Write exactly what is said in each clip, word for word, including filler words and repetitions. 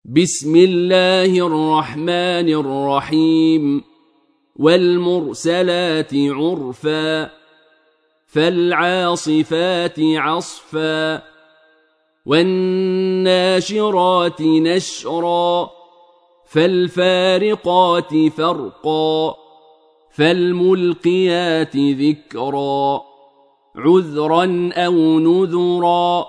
بسم الله الرحمن الرحيم والمرسلات عرفا فالعاصفات عصفا والناشرات نشرا فالفارقات فرقا فالملقيات ذكرا عذرا أو نذرا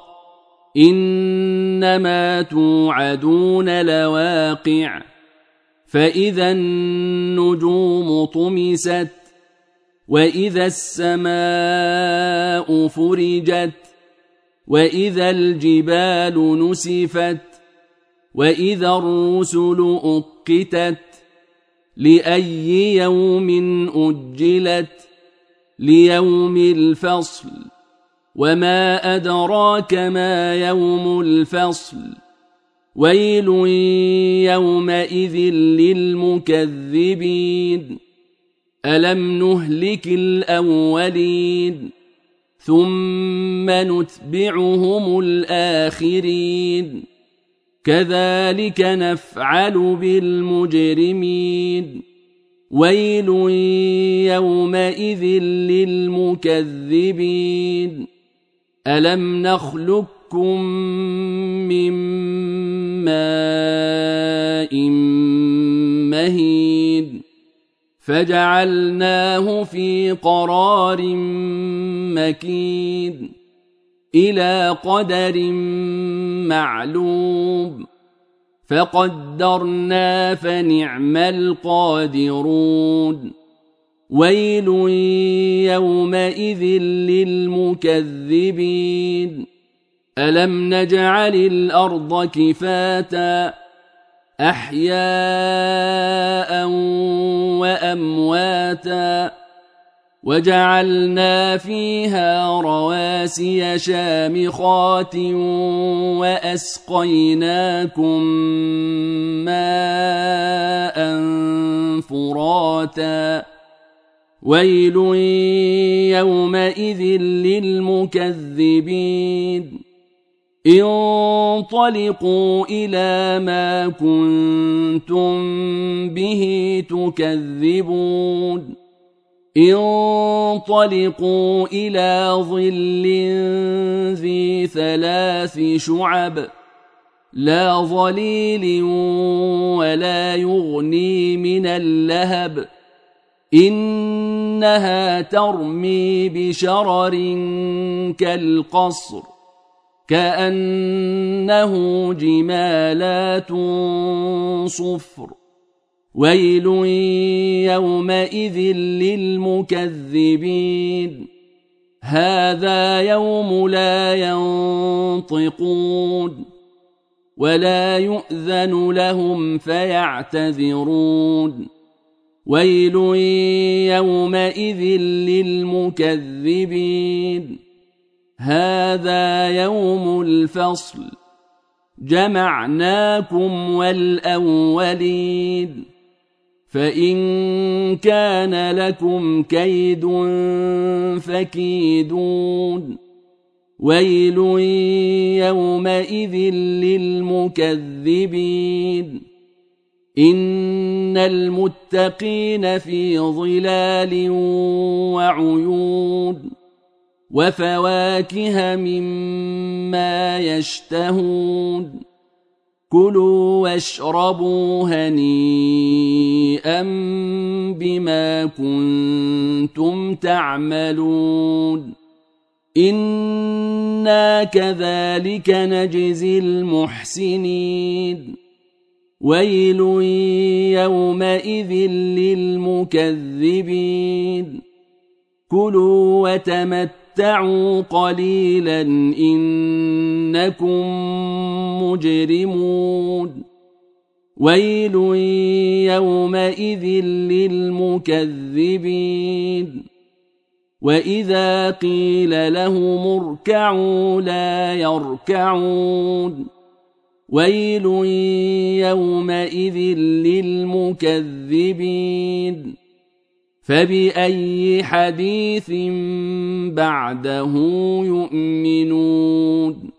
إنما توعدون لواقع فإذا النجوم طمست وإذا السماء فرجت وإذا الجبال نسفت وإذا الرسل أقتت لأي يوم أجلت ليوم الفصل وما أدراك ما يوم الفصل ويل يومئذ للمكذبين ألم نهلك الأولين ثم نتبعهم الآخرين كذلك نفعل بالمجرمين ويل يومئذ للمكذبين ألم نخلقكم من ماء مهين فجعلناه في قرار مكين إلى قدر معلوم فقدرنا فنعم القادرون ويل يومئذ للمكذبين ألم نجعل الأرض كفاتا أحياء وأمواتا وجعلنا فيها رواسي شامخات وأسقيناكم ماء فراتا ويل يومئذ للمكذبين انطلقوا إلى ما كنتم به تكذبون انطلقوا إلى ظل ذي ثلاث شعب لا ظليل ولا يغني من اللهب إنها ترمي بشرر كالقصر كأنه جمالات صفر ويل يومئذ للمكذبين هذا يوم لا ينطقون ولا يؤذن لهم فيعتذرون ويل يومئذ للمكذبين هذا يوم الفصل جمعناكم والأولين فإن كان لكم كيد فكيدون ويل يومئذ للمكذبين إن المتقين في ظلال وعيون وفواكه مما يشتهون كلوا واشربوا هنيئا بما كنتم تعملون إنا كذلك نجزي المحسنين ويل يومئذ للمكذبين كلوا وتمتعوا قليلا إنكم مجرمون ويل يومئذ للمكذبين وإذا قيل لهم اركعوا لا يركعون ويل يومئذ للمكذبين فبأي حديث بعده يؤمنون